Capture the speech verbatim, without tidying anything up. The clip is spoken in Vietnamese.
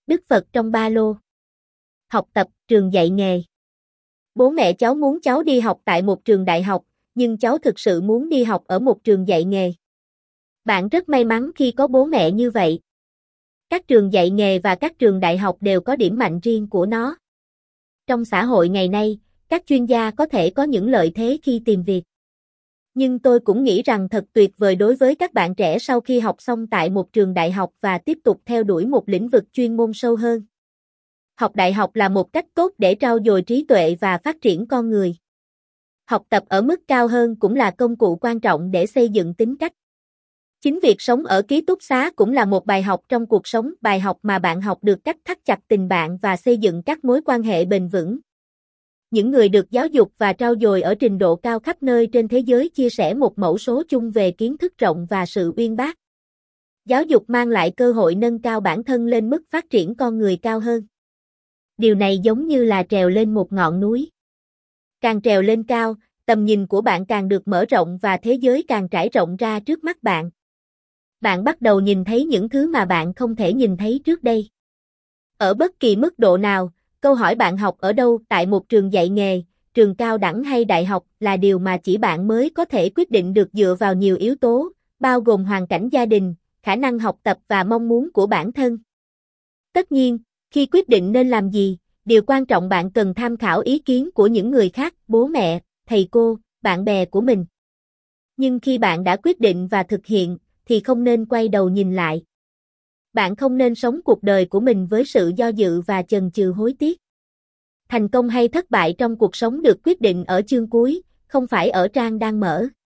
Đức Phật trong ba lô. Học tập, trường dạy nghề. Bố mẹ cháu muốn cháu đi học tại một trường đại học, nhưng cháu thực sự muốn đi học ở một trường dạy nghề. Bạn rất may mắn khi có bố mẹ như vậy. Các trường dạy nghề và các trường đại học đều có điểm mạnh riêng của nó. Trong xã hội ngày nay, các chuyên gia có thể có những lợi thế khi tìm việc. Nhưng tôi cũng nghĩ rằng thật tuyệt vời đối với các bạn trẻ sau khi học xong tại một trường đại học và tiếp tục theo đuổi một lĩnh vực chuyên môn sâu hơn. Học đại học là một cách tốt để trau dồi trí tuệ và phát triển con người. Học tập ở mức cao hơn cũng là công cụ quan trọng để xây dựng tính cách. Chính việc sống ở ký túc xá cũng là một bài học trong cuộc sống, bài học mà bạn học được cách thắt chặt tình bạn và xây dựng các mối quan hệ bền vững. Những người được giáo dục và trau dồi ở trình độ cao khắp nơi trên thế giới chia sẻ một mẫu số chung về kiến thức rộng và sự uyên bác. Giáo dục mang lại cơ hội nâng cao bản thân lên mức phát triển con người cao hơn. Điều này giống như là trèo lên một ngọn núi. Càng trèo lên cao, tầm nhìn của bạn càng được mở rộng và thế giới càng trải rộng ra trước mắt bạn. Bạn bắt đầu nhìn thấy những thứ mà bạn không thể nhìn thấy trước đây. Ở bất kỳ mức độ nào, câu hỏi bạn học ở đâu, tại một trường dạy nghề, trường cao đẳng hay đại học, là điều mà chỉ bạn mới có thể quyết định được dựa vào nhiều yếu tố, bao gồm hoàn cảnh gia đình, khả năng học tập và mong muốn của bản thân. Tất nhiên, khi quyết định nên làm gì, điều quan trọng bạn cần tham khảo ý kiến của những người khác, bố mẹ, thầy cô, bạn bè của mình. Nhưng khi bạn đã quyết định và thực hiện, thì không nên quay đầu nhìn lại. Bạn không nên sống cuộc đời của mình với sự do dự và chần chừ hối tiếc. Thành công hay thất bại trong cuộc sống được quyết định ở chương cuối, không phải ở trang đang mở.